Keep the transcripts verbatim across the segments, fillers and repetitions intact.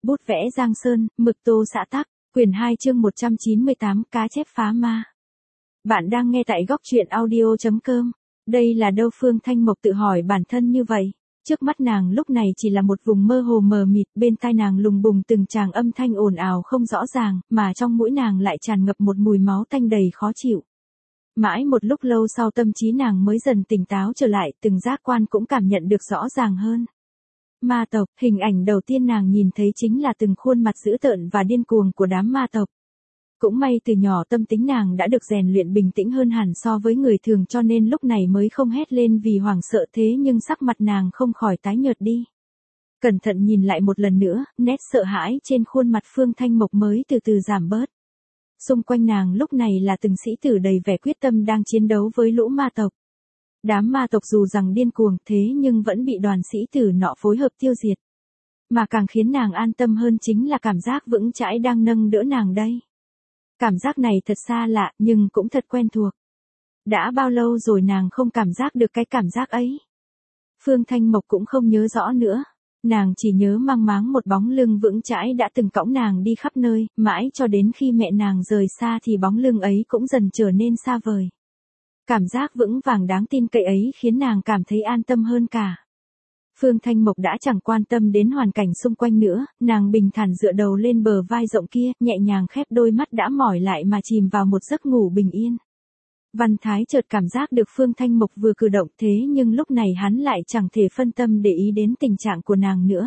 bút vẽ Giang Sơn, mực tô xã tắc, quyển hai chương một trăm chín mươi tám, cá chép phá ma. Bạn đang nghe tại góc truyện audio chấm com. Đây là đâu? Phương Thanh Mộc tự hỏi bản thân như vậy. Trước mắt nàng lúc này chỉ là một vùng mơ hồ mờ mịt, bên tai nàng lùng bùng từng tràng âm thanh ồn ào không rõ ràng, mà trong mũi nàng lại tràn ngập một mùi máu tanh đầy khó chịu. Mãi một lúc lâu sau tâm trí nàng mới dần tỉnh táo trở lại, từng giác quan cũng cảm nhận được rõ ràng hơn. Ma tộc, hình ảnh đầu tiên nàng nhìn thấy chính là từng khuôn mặt dữ tợn và điên cuồng của đám ma tộc. Cũng may từ nhỏ tâm tính nàng đã được rèn luyện bình tĩnh hơn hẳn so với người thường, cho nên lúc này mới không hét lên vì hoảng sợ, thế nhưng sắc mặt nàng không khỏi tái nhợt đi. Cẩn thận nhìn lại một lần nữa, nét sợ hãi trên khuôn mặt Phương Thanh Mộc mới từ từ giảm bớt. Xung quanh nàng lúc này là từng sĩ tử đầy vẻ quyết tâm đang chiến đấu với lũ ma tộc. Đám ma tộc dù rằng điên cuồng thế nhưng vẫn bị đoàn sĩ tử nọ phối hợp tiêu diệt. Mà càng khiến nàng an tâm hơn chính là cảm giác vững chãi đang nâng đỡ nàng đây. Cảm giác này thật xa lạ nhưng cũng thật quen thuộc. Đã bao lâu rồi nàng không cảm giác được cái cảm giác ấy. Phương Thanh Mộc cũng không nhớ rõ nữa. Nàng chỉ nhớ mang máng một bóng lưng vững chãi đã từng cõng nàng đi khắp nơi, mãi cho đến khi mẹ nàng rời xa thì bóng lưng ấy cũng dần trở nên xa vời. Cảm giác vững vàng đáng tin cậy ấy khiến nàng cảm thấy an tâm hơn cả. Phương Thanh Mộc đã chẳng quan tâm đến hoàn cảnh xung quanh nữa, nàng bình thản dựa đầu lên bờ vai rộng kia, nhẹ nhàng khép đôi mắt đã mỏi lại mà chìm vào một giấc ngủ bình yên. Văn Thái chợt cảm giác được Phương Thanh Mộc vừa cử động, thế nhưng lúc này hắn lại chẳng thể phân tâm để ý đến tình trạng của nàng nữa.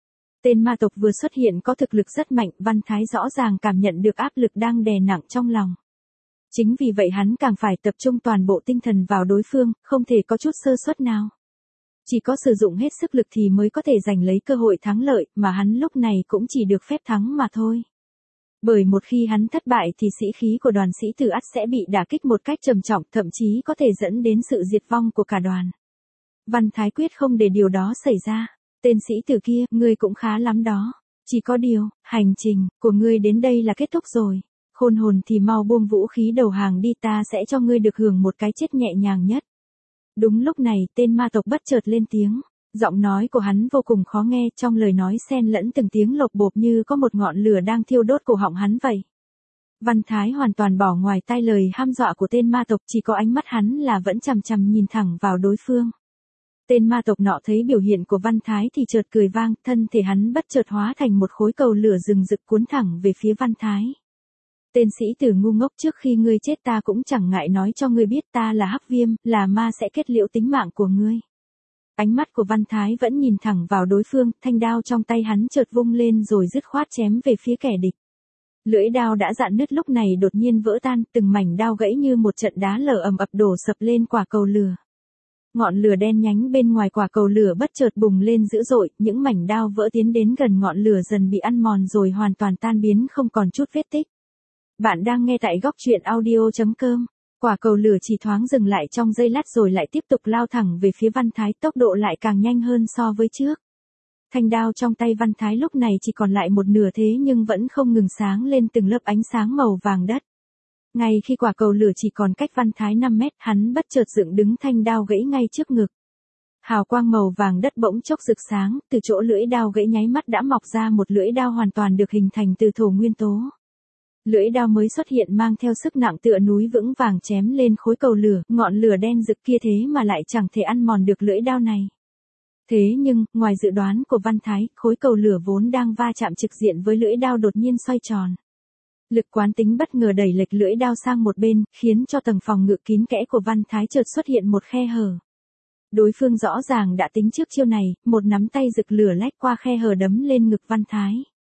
Tên ma tộc vừa xuất hiện có thực lực rất mạnh, Văn Thái rõ ràng cảm nhận được áp lực đang đè nặng trong lòng. Chính vì vậy hắn càng phải tập trung toàn bộ tinh thần vào đối phương, không thể có chút sơ suất nào. Chỉ có sử dụng hết sức lực thì mới có thể giành lấy cơ hội thắng lợi, mà hắn lúc này cũng chỉ được phép thắng mà thôi. Bởi một khi hắn thất bại thì sĩ khí của đoàn sĩ tử ắt sẽ bị đả kích một cách trầm trọng, thậm chí có thể dẫn đến sự diệt vong của cả đoàn. Văn Thái quyết không để điều đó xảy ra. Tên sĩ tử kia, ngươi cũng khá lắm đó. Chỉ có điều, hành trình của ngươi đến đây là kết thúc rồi. Khôn hồn thì mau buông vũ khí đầu hàng đi, ta sẽ cho ngươi được hưởng một cái chết nhẹ nhàng nhất. Đúng lúc này, tên ma tộc bất chợt lên tiếng. Giọng nói của hắn vô cùng khó nghe, trong lời nói xen lẫn từng tiếng lộp bộp như có một ngọn lửa đang thiêu đốt cổ họng hắn vậy. Văn Thái hoàn toàn bỏ ngoài tai lời hăm dọa của tên ma tộc, chỉ có ánh mắt hắn là vẫn chằm chằm nhìn thẳng vào đối phương. Tên ma tộc nọ thấy biểu hiện của Văn Thái thì chợt cười vang, thân thể hắn bất chợt hóa thành một khối cầu lửa rừng rực cuốn thẳng về phía Văn Thái. Tên sĩ tử ngu ngốc, trước khi ngươi chết ta cũng chẳng ngại nói cho ngươi biết ta là Hắc Viêm, là ma sẽ kết liễu tính mạng của ngươi. Ánh mắt của Văn Thái vẫn nhìn thẳng vào đối phương, thanh đao trong tay hắn chợt vung lên rồi dứt khoát chém về phía kẻ địch. Lưỡi đao đã rạn nứt lúc này đột nhiên vỡ tan, từng mảnh đao gãy như một trận đá lở ầm ập đổ sập lên quả cầu lửa. Ngọn lửa đen nhánh bên ngoài quả cầu lửa bất chợt bùng lên dữ dội, những mảnh đao vỡ tiến đến gần ngọn lửa dần bị ăn mòn rồi hoàn toàn tan biến không còn chút vết tích. Bạn đang nghe tại góc truyện audio chấm com. Quả cầu lửa chỉ thoáng dừng lại trong giây lát rồi lại tiếp tục lao thẳng về phía Văn Thái, tốc độ lại càng nhanh hơn so với trước. Thanh đao trong tay Văn Thái lúc này chỉ còn lại một nửa thế nhưng vẫn không ngừng sáng lên từng lớp ánh sáng màu vàng đất. Ngay khi quả cầu lửa chỉ còn cách Văn Thái năm mét, hắn bất chợt dựng đứng thanh đao gãy ngay trước ngực. Hào quang màu vàng đất bỗng chốc rực sáng, từ chỗ lưỡi đao gãy nháy mắt đã mọc ra một lưỡi đao hoàn toàn được hình thành từ thổ nguyên tố. Lưỡi đao mới xuất hiện mang theo sức nặng tựa núi vững vàng chém lên khối cầu lửa, ngọn lửa đen rực kia thế mà lại chẳng thể ăn mòn được lưỡi đao này. Thế nhưng, ngoài dự đoán của Văn Thái, khối cầu lửa vốn đang va chạm trực diện với lưỡi đao đột nhiên xoay tròn. Lực quán tính bất ngờ đẩy lệch lưỡi đao sang một bên, khiến cho tầng phòng ngự kín kẽ của Văn Thái chợt xuất hiện một khe hở. Đối phương rõ ràng đã tính trước chiêu này, một nắm tay rực lửa lách qua khe hở đấm lên ngực Văn Thái.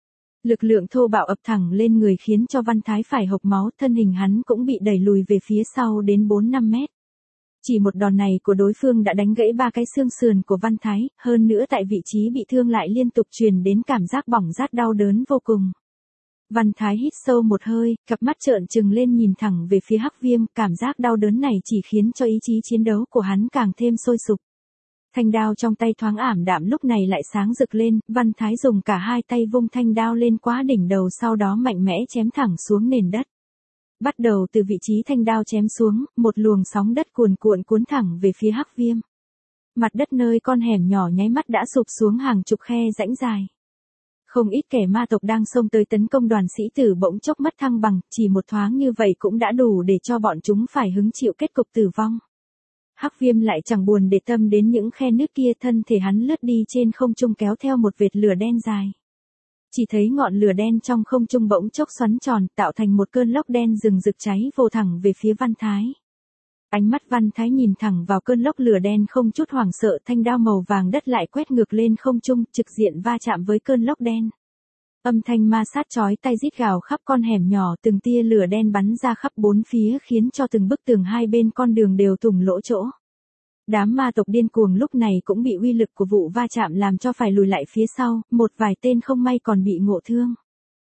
Lực lượng thô bạo ập thẳng lên người khiến cho Văn Thái phải hộc máu, thân hình hắn cũng bị đẩy lùi về phía sau đến bốn năm mét. Chỉ một đòn này của đối phương đã đánh gãy ba cái xương sườn của Văn Thái, hơn nữa tại vị trí bị thương lại liên tục truyền đến cảm giác bỏng rát đau đớn vô cùng. Văn Thái hít sâu một hơi, cặp mắt trợn trừng lên nhìn thẳng về phía Hắc Viêm, cảm giác đau đớn này chỉ khiến cho ý chí chiến đấu của hắn càng thêm sôi sục. Thanh đao trong tay thoáng ảm đạm lúc này lại sáng rực lên, Văn Thái dùng cả hai tay vung thanh đao lên quá đỉnh đầu, sau đó mạnh mẽ chém thẳng xuống nền đất. Bắt đầu từ vị trí thanh đao chém xuống, một luồng sóng đất cuồn cuộn cuốn thẳng về phía Hắc Viêm. Mặt đất nơi con hẻm nhỏ nháy mắt đã sụp xuống hàng chục khe rãnh dài. Không ít kẻ ma tộc đang xông tới tấn công đoàn sĩ tử bỗng chốc mất thăng bằng, chỉ một thoáng như vậy cũng đã đủ để cho bọn chúng phải hứng chịu kết cục tử vong. Hắc Viêm lại chẳng buồn để tâm đến những khe nứt kia, thân thể hắn lướt đi trên không trung kéo theo một vệt lửa đen dài. Chỉ thấy ngọn lửa đen trong không trung bỗng chốc xoắn tròn, tạo thành một cơn lốc đen rừng rực cháy vồ thẳng về phía Văn Thái. Ánh mắt Văn Thái nhìn thẳng vào cơn lốc lửa đen không chút hoảng sợ, thanh đao màu vàng đất lại quét ngược lên không trung, trực diện va chạm với cơn lốc đen. Âm thanh ma sát chói tai rít gào khắp con hẻm nhỏ, từng tia lửa đen bắn ra khắp bốn phía khiến cho từng bức tường hai bên con đường đều thủng lỗ chỗ. Đám ma tộc điên cuồng lúc này cũng bị uy lực của vụ va chạm làm cho phải lùi lại phía sau, một vài tên không may còn bị ngộ thương.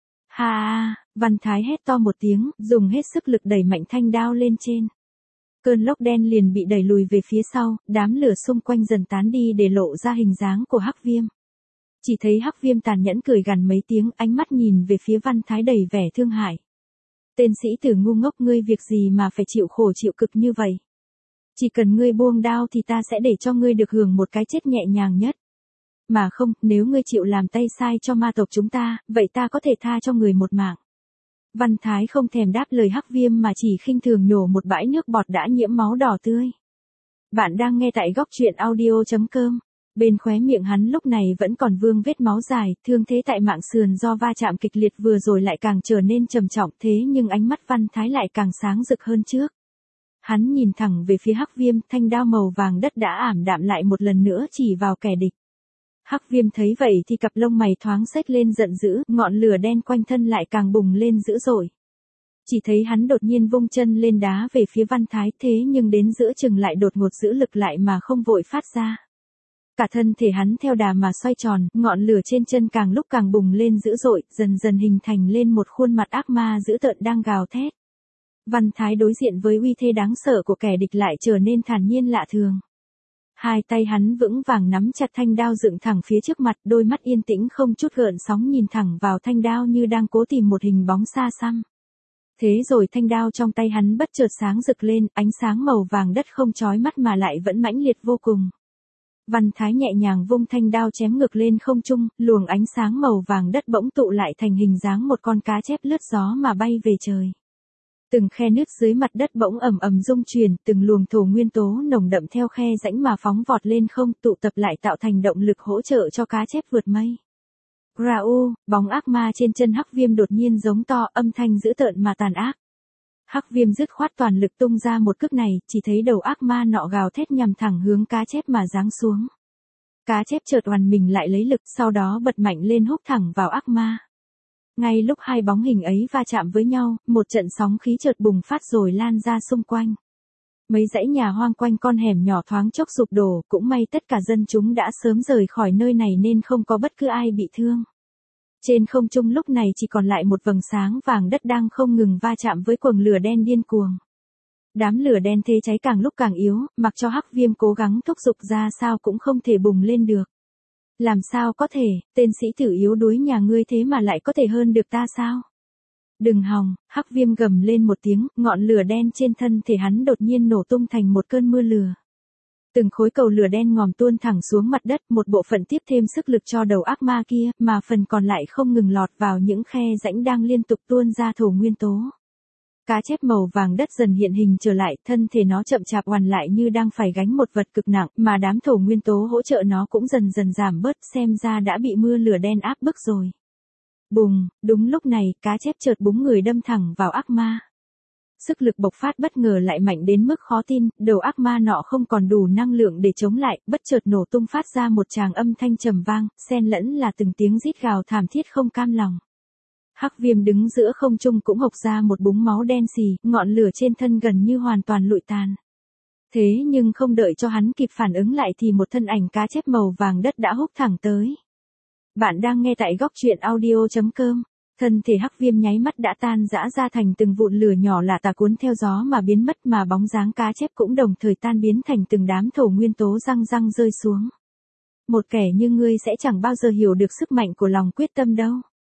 Ha! Văn Thái hét to một tiếng, dùng hết sức lực đẩy mạnh thanh đao lên trên. Cơn lốc đen liền bị đẩy lùi về phía sau, đám lửa xung quanh dần tán đi để lộ ra hình dáng của Hắc Viêm. Chỉ thấy Hắc Viêm tàn nhẫn cười gằn mấy tiếng, ánh mắt nhìn về phía Văn Thái đầy vẻ thương hại. Tên sĩ tử ngu ngốc, ngươi việc gì mà phải chịu khổ chịu cực như vậy? Chỉ cần ngươi buông đao thì ta sẽ để cho ngươi được hưởng một cái chết nhẹ nhàng nhất. Mà không, nếu ngươi chịu làm tay sai cho ma tộc chúng ta, vậy ta có thể tha cho người một mạng. Văn Thái không thèm đáp lời Hắc Viêm mà chỉ khinh thường nhổ một bãi nước bọt đã nhiễm máu đỏ tươi. Bạn đang nghe tại góc truyện audio chấm com. Bên khóe miệng hắn lúc này vẫn còn vương vết máu dài, thương thế tại mạng sườn do va chạm kịch liệt vừa rồi lại càng trở nên trầm trọng, thế nhưng ánh mắt Văn Thái lại càng sáng rực hơn trước. Hắn nhìn thẳng về phía Hắc Viêm, thanh đao màu vàng đất đã ảm đạm lại một lần nữa chỉ vào kẻ địch. Hắc Viêm thấy vậy thì cặp lông mày thoáng xếch lên giận dữ, ngọn lửa đen quanh thân lại càng bùng lên dữ dội. Chỉ thấy hắn đột nhiên vung chân lên đá về phía Văn Thái, thế nhưng đến giữa chừng lại đột ngột giữ lực lại mà không vội phát ra. Cả thân thể hắn theo đà mà xoay tròn, ngọn lửa trên chân càng lúc càng bùng lên dữ dội, dần dần hình thành lên một khuôn mặt ác ma dữ tợn đang gào thét. Văn Thái đối diện với uy thế đáng sợ của kẻ địch lại trở nên thản nhiên lạ thường. Hai tay hắn vững vàng nắm chặt thanh đao dựng thẳng phía trước mặt, đôi mắt yên tĩnh không chút gợn sóng nhìn thẳng vào thanh đao như đang cố tìm một hình bóng xa xăm. Thế rồi thanh đao trong tay hắn bất chợt sáng rực lên, ánh sáng màu vàng đất không chói mắt mà lại vẫn mãnh liệt vô cùng. Văn Thái nhẹ nhàng vung thanh đao chém ngược lên không trung, luồng ánh sáng màu vàng đất bỗng tụ lại thành hình dáng một con cá chép lướt gió mà bay về trời. Từng khe nứt dưới mặt đất bỗng ầm ầm rung chuyển, từng luồng thổ nguyên tố nồng đậm theo khe rãnh mà phóng vọt lên không, tụ tập lại tạo thành động lực hỗ trợ cho cá chép vượt mây. Rau, bóng ác ma trên chân Hắc Viêm đột nhiên giống to, âm thanh dữ tợn mà tàn ác. Hắc Viêm dứt khoát toàn lực tung ra một cước này, chỉ thấy đầu ác ma nọ gào thét nhằm thẳng hướng cá chép mà giáng xuống. Cá chép chợt oằn mình lại lấy lực, sau đó bật mạnh lên húc thẳng vào ác ma. Ngay lúc hai bóng hình ấy va chạm với nhau, một trận sóng khí chợt bùng phát rồi lan ra xung quanh. Mấy dãy nhà hoang quanh con hẻm nhỏ thoáng chốc sụp đổ, cũng may tất cả dân chúng đã sớm rời khỏi nơi này nên không có bất cứ ai bị thương. Trên không trung lúc này chỉ còn lại một vầng sáng vàng đất đang không ngừng va chạm với quầng lửa đen điên cuồng. Đám lửa đen thế cháy càng lúc càng yếu, mặc cho Hắc Viêm cố gắng thúc giục ra sao cũng không thể bùng lên được. Làm sao có thể, tên sĩ tử yếu đuối nhà ngươi thế mà lại có thể hơn được ta sao? Đừng hòng, Hắc Viêm gầm lên một tiếng, ngọn lửa đen trên thân thể hắn đột nhiên nổ tung thành một cơn mưa lửa. Từng khối cầu lửa đen ngòm tuôn thẳng xuống mặt đất, một bộ phận tiếp thêm sức lực cho đầu ác ma kia, mà phần còn lại không ngừng lọt vào những khe rãnh đang liên tục tuôn ra thổ nguyên tố. Cá chép màu vàng đất dần hiện hình trở lại, thân thể nó chậm chạp oằn lại như đang phải gánh một vật cực nặng, mà đám thổ nguyên tố hỗ trợ nó cũng dần dần giảm bớt, xem ra đã bị mưa lửa đen áp bức rồi. Bùng, đúng lúc này, cá chép chợt búng người đâm thẳng vào ác ma. Sức lực bộc phát bất ngờ lại mạnh đến mức khó tin, đầu ác ma nọ không còn đủ năng lượng để chống lại, bất chợt nổ tung phát ra một tràng âm thanh trầm vang, xen lẫn là từng tiếng rít gào thảm thiết không cam lòng. Hắc Viêm đứng giữa không trung cũng hộc ra một búng máu đen xì, ngọn lửa trên thân gần như hoàn toàn lụi tàn. Thế nhưng không đợi cho hắn kịp phản ứng lại thì một thân ảnh cá chép màu vàng đất đã húc thẳng tới. Bạn đang nghe tại góc truyện audio chấm com. Thân thể Hắc Viêm nháy mắt đã tan rã ra thành từng vụn lửa nhỏ lả tả cuốn theo gió mà biến mất, mà bóng dáng cá chép cũng đồng thời tan biến thành từng đám thổ nguyên tố răng răng rơi xuống. Một kẻ như ngươi sẽ chẳng bao giờ hiểu được sức mạnh của lòng quyết tâm đâu.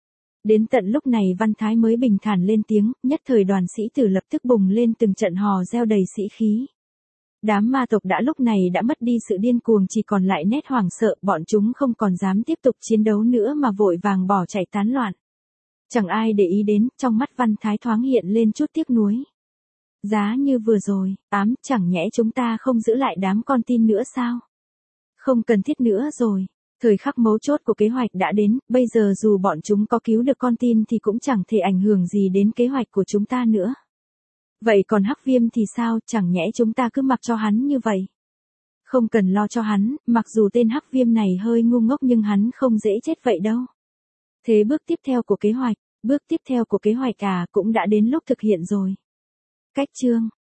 Đến tận lúc này Văn Thái mới bình thản lên tiếng, nhất thời đoàn sĩ tử lập tức bùng lên từng trận hò reo đầy sĩ khí. Đám ma tộc đã lúc này đã mất đi sự điên cuồng, chỉ còn lại nét hoảng sợ, bọn chúng không còn dám tiếp tục chiến đấu nữa mà vội vàng bỏ chạy tán loạn. Chẳng ai để ý đến, trong mắt Văn Thái thoáng hiện lên chút tiếc nuối. Giá như vừa rồi, ám, chẳng nhẽ chúng ta không giữ lại đám con tin nữa sao? Không cần thiết nữa rồi. Thời khắc mấu chốt của kế hoạch đã đến, bây giờ dù bọn chúng có cứu được con tin thì cũng chẳng thể ảnh hưởng gì đến kế hoạch của chúng ta nữa. Vậy còn Hắc Viêm thì sao, chẳng nhẽ chúng ta cứ mặc cho hắn như vậy? Không cần lo cho hắn, mặc dù tên Hắc Viêm này hơi ngu ngốc nhưng hắn không dễ chết vậy đâu. Thế bước tiếp theo của kế hoạch, bước tiếp theo của kế hoạch à cũng đã đến lúc thực hiện rồi. Cách chương